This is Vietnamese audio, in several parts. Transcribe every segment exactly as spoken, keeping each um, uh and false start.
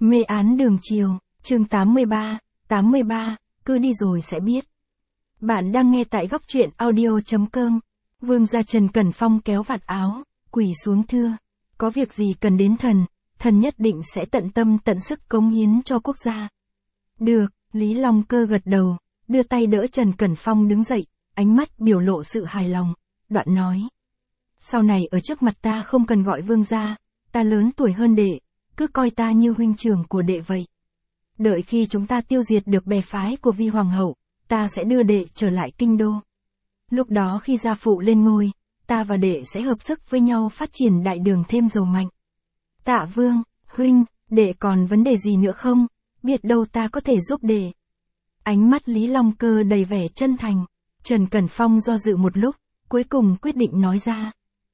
Mê án đường chiều, chương tám mươi ba, tám mươi ba, cứ đi rồi sẽ biết. Bạn đang nghe tại góc truyện audio.com. Vương gia Trần Cẩn Phong kéo vạt áo, quỳ xuống thưa. Có việc gì cần đến thần, thần nhất định sẽ tận tâm tận sức cống hiến cho quốc gia. Được, Lý Long Cơ gật đầu, đưa tay đỡ Trần Cẩn Phong đứng dậy, ánh mắt biểu lộ sự hài lòng, đoạn nói. Sau này ở trước mặt ta không cần gọi vương gia, ta lớn tuổi hơn đệ, cứ coi ta như huynh trưởng của đệ vậy. Đợi khi chúng ta tiêu diệt được bè phái của Vi Hoàng hậu, ta sẽ đưa đệ trở lại kinh đô. Lúc đó khi gia phụ lên ngôi, ta và đệ sẽ hợp sức với nhau phát triển đại đường thêm giàu mạnh. Tạ Vương, huynh, đệ còn vấn đề gì nữa không? Biết đâu ta có thể giúp đệ. Ánh mắt Lý Long Cơ đầy vẻ chân thành. Trần Cẩn Phong do dự một lúc, cuối cùng quyết định nói ra.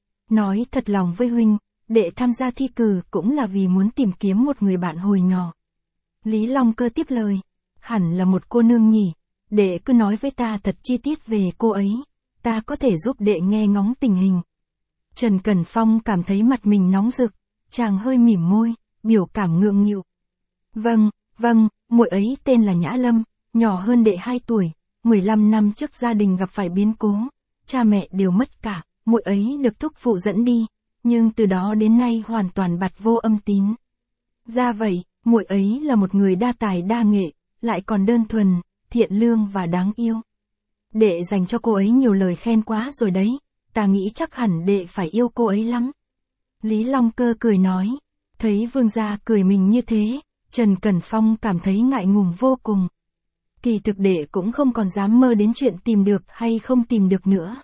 Nói thật lòng với huynh, đệ tham gia thi cử cũng là vì muốn tìm kiếm một người bạn hồi nhỏ. Lý Long Cơ tiếp lời. Hẳn là một cô nương nhỉ, đệ cứ nói với ta thật chi tiết về cô ấy, ta có thể giúp đệ nghe ngóng tình hình. Trần Cẩn Phong cảm thấy mặt mình nóng rực, chàng hơi mỉm môi, biểu cảm ngượng nghịu. Vâng, vâng, muội ấy tên là Nhã Lâm, nhỏ hơn đệ hai tuổi, mười lăm năm trước gia đình gặp phải biến cố, cha mẹ đều mất cả, muội ấy được thúc phụ dẫn đi, nhưng từ đó đến nay hoàn toàn bặt vô âm tín. Ra vậy, muội ấy là một người đa tài đa nghệ, lại còn đơn thuần, thiện lương và đáng yêu. Đệ dành cho cô ấy nhiều lời khen quá rồi đấy, ta nghĩ chắc hẳn đệ phải yêu cô ấy lắm. Lý Long Cơ cười nói, thấy vương gia cười mình như thế, Trần Cẩn Phong cảm thấy ngại ngùng vô cùng. Kỳ thực đệ cũng không còn dám mơ đến chuyện tìm được hay không tìm được nữa.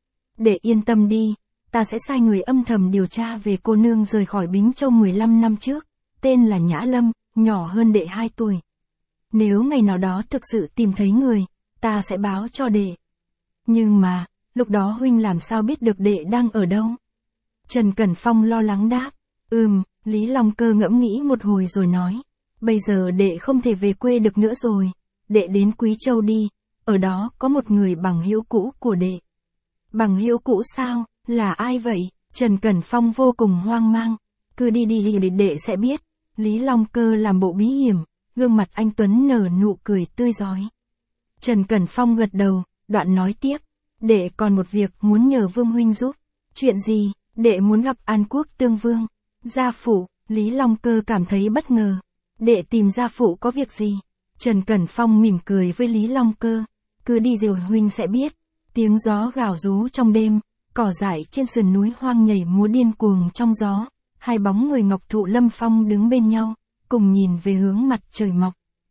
Đệ yên tâm đi, ta sẽ sai người âm thầm điều tra về cô nương rời khỏi Bính Châu mười lăm năm trước, tên là Nhã Lâm, nhỏ hơn đệ hai tuổi. Nếu ngày nào đó thực sự tìm thấy người, ta sẽ báo cho đệ. Nhưng mà, lúc đó huynh làm sao biết được đệ đang ở đâu? Trần Cẩn Phong lo lắng đáp. Ừm, Lý Long Cơ ngẫm nghĩ một hồi rồi nói. Bây giờ đệ không thể về quê được nữa rồi. Đệ đến Quý Châu đi, ở đó có một người bằng hữu cũ của đệ. Bằng hữu cũ sao, là ai vậy? Trần Cẩn Phong vô cùng hoang mang. Cứ đi đi để đệ sẽ biết. Lý Long Cơ làm bộ bí hiểm, gương mặt anh Tuấn nở nụ cười tươi rói. Trần Cẩn Phong gật đầu, đoạn nói tiếp. Đệ còn một việc muốn nhờ Vương huynh giúp. Chuyện gì? Đệ muốn gặp An Quốc Tương Vương. Gia phụ, Lý Long Cơ cảm thấy bất ngờ. Đệ tìm gia phụ có việc gì? Trần Cẩn Phong mỉm cười với Lý Long Cơ. Cứ đi rồi huynh sẽ biết. Tiếng gió gào rú trong đêm, cỏ dại trên sườn núi hoang nhảy múa điên cuồng trong gió. Hai bóng người Ngọc Thụ Lâm Phong đứng bên nhau, cùng nhìn về hướng mặt trời mọc.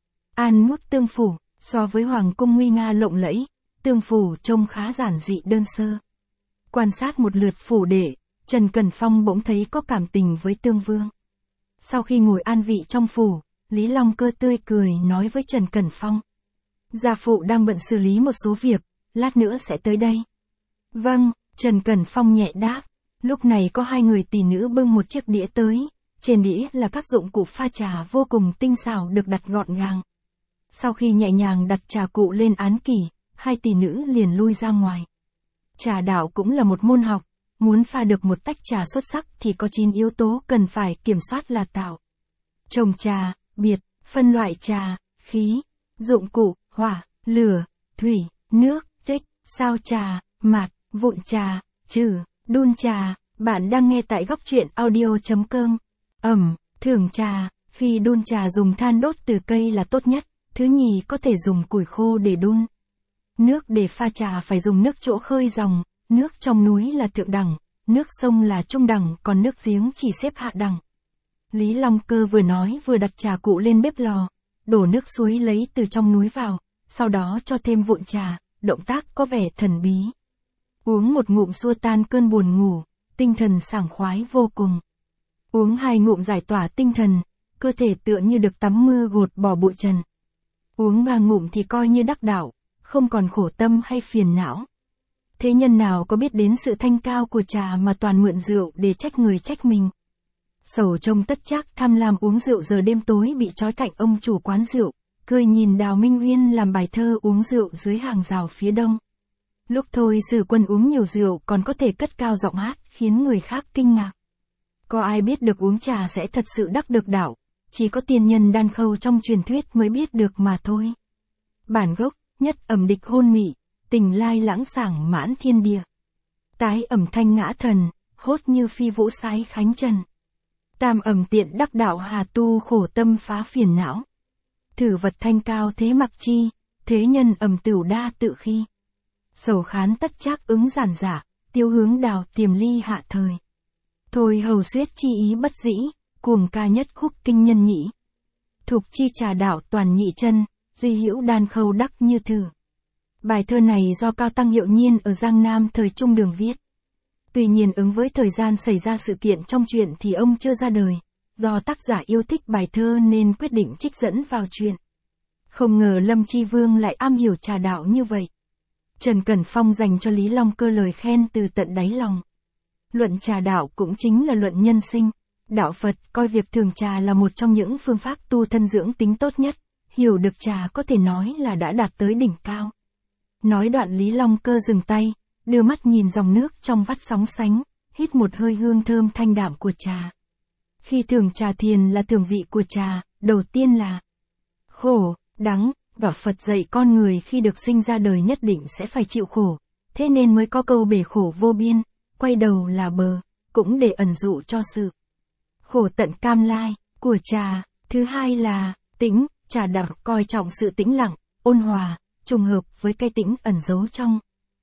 An Quốc Tương Phủ, so với Hoàng cung nguy nga lộng lẫy, Tương Phủ trông khá giản dị đơn sơ. Quan sát một lượt phủ đệ, Trần Cẩn Phong bỗng thấy có cảm tình với Tương Vương. Sau khi ngồi an vị trong phủ, Lý Long Cơ tươi cười nói với Trần Cẩn Phong. Gia phụ đang bận xử lý một số việc, lát nữa sẽ tới đây. Vâng, Trần Cẩn Phong nhẹ đáp. Lúc này có hai người tỷ nữ bưng một chiếc đĩa tới, trên đĩa là các dụng cụ pha trà vô cùng tinh xảo được đặt gọn gàng. Sau khi nhẹ nhàng đặt trà cụ lên án kỷ, hai tỷ nữ liền lui ra ngoài. Trà đạo cũng là một môn học, muốn pha được một tách trà xuất sắc thì có chín yếu tố cần phải kiểm soát là tạo. Trồng trà, biệt, phân loại trà, khí, dụng cụ, hỏa, lửa, thủy, nước, trích, sao trà, mạt, vụn trà, trừ, đun trà. Bạn đang nghe tại góc truyện audio.com. Ẩm, thưởng trà, khi đun trà dùng than đốt từ cây là tốt nhất, thứ nhì có thể dùng củi khô để đun. Nước để pha trà phải dùng nước chỗ khơi dòng, nước trong núi là thượng đẳng, nước sông là trung đẳng, còn nước giếng chỉ xếp hạ đẳng. Lý Long Cơ vừa nói vừa đặt trà cụ lên bếp lò, đổ nước suối lấy từ trong núi vào, sau đó cho thêm vụn trà, động tác có vẻ thần bí. Uống một ngụm xua tan cơn buồn ngủ, tinh thần sảng khoái vô cùng. Uống hai ngụm giải tỏa tinh thần, cơ thể tựa như được tắm mưa gột bỏ bụi trần. Uống ba ngụm thì coi như đắc đạo, không còn khổ tâm hay phiền não. Thế nhân nào có biết đến sự thanh cao của trà mà toàn mượn rượu để trách người trách mình. Sầu trông tất trác tham lam uống rượu giờ đêm tối bị trói cạnh ông chủ quán rượu, cười nhìn Đào Minh Uyên làm bài thơ uống rượu dưới hàng rào phía đông. Lúc thôi Sử Quân uống nhiều rượu còn có thể cất cao giọng hát khiến người khác kinh ngạc. Có ai biết được uống trà sẽ thật sự đắc được đạo, chỉ có tiên nhân đan khâu trong truyền thuyết mới biết được mà thôi. Bản gốc, nhất ẩm địch hôn mị, tình lai lãng sảng mãn thiên địa. Tái ẩm thanh ngã thần, hốt như phi vũ sái khánh trần. Tam ẩm tiện đắc đạo hà tu khổ tâm phá phiền não. Thử vật thanh cao thế mặc chi, thế nhân ẩm tửu đa tự khi. Sầu khán tất trác ứng giản giả, tiêu hướng đào tiềm ly hạ thời. Thôi hầu suyết chi ý bất dĩ, cuồng ca nhất khúc kinh nhân nhĩ. Thục chi trà đạo toàn nhị chân, duy hữu đan khâu đắc như thử. Bài thơ này do Cao Tăng Hiệu Nhiên ở Giang Nam thời Trung Đường viết. Tuy nhiên ứng với thời gian xảy ra sự kiện trong truyện thì ông chưa ra đời, do tác giả yêu thích bài thơ nên quyết định trích dẫn vào truyện. Không ngờ Lâm Tri Vương lại am hiểu trà đạo như vậy. Trần Cẩn Phong dành cho Lý Long Cơ lời khen từ tận đáy lòng. Luận trà đạo cũng chính là luận nhân sinh. Đạo Phật coi việc thường trà là một trong những phương pháp tu thân dưỡng tính tốt nhất, hiểu được trà có thể nói là đã đạt tới đỉnh cao. Nói đoạn Lý Long Cơ dừng tay, đưa mắt nhìn dòng nước trong vắt sóng sánh, hít một hơi hương thơm thanh đạm của trà. Khi thưởng trà thiền là thưởng vị của trà, đầu tiên là khổ, đắng, và Phật dạy con người khi được sinh ra đời nhất định sẽ phải chịu khổ, thế nên mới có câu bể khổ vô biên, quay đầu là bờ, cũng để ẩn dụ cho sự khổ tận cam lai của trà. Thứ hai là tĩnh, trà đạo coi trọng sự tĩnh lặng, ôn hòa, trùng hợp với cái tĩnh ẩn giấu trong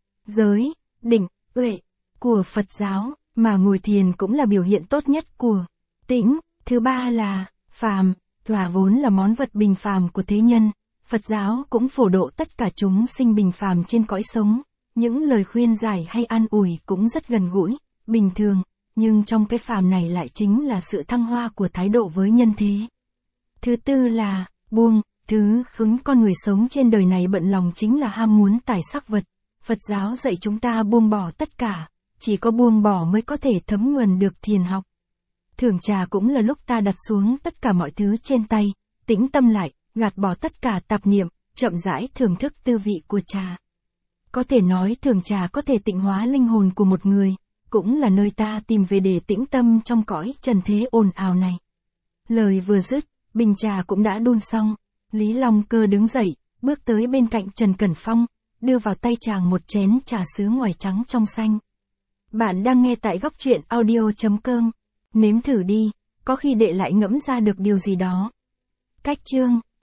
giới, định, huệ của Phật giáo, mà ngồi thiền cũng là biểu hiện tốt nhất của tĩnh. Thứ ba là phàm, thỏa vốn là món vật bình phàm của thế nhân. Phật giáo cũng phổ độ tất cả chúng sinh bình phàm trên cõi sống. Những lời khuyên giải hay an ủi cũng rất gần gũi, bình thường, nhưng trong cái phàm này lại chính là sự thăng hoa của thái độ với nhân thế. Thứ tư là buông, thứ khiến con người sống trên đời này bận lòng chính là ham muốn tài sắc vật. Phật giáo dạy chúng ta buông bỏ tất cả, chỉ có buông bỏ mới có thể thấm nhuần được thiền học. Thưởng trà cũng là lúc ta đặt xuống tất cả mọi thứ trên tay, tĩnh tâm lại, gạt bỏ tất cả tạp niệm, chậm rãi thưởng thức tư vị của trà. Có thể nói thưởng trà có thể tịnh hóa linh hồn của một người, cũng là nơi ta tìm về để tĩnh tâm trong cõi trần thế ồn ào này. Lời vừa dứt, bình trà cũng đã đun xong. Lý Long Cơ đứng dậy, bước tới bên cạnh Trần Cẩn Phong, đưa vào tay chàng một chén trà sứ ngoài trắng trong xanh. Bạn đang nghe tại góc truyện audio chấm com. Nếm thử đi, có khi đệ lại ngẫm ra được điều gì đó. Cách chương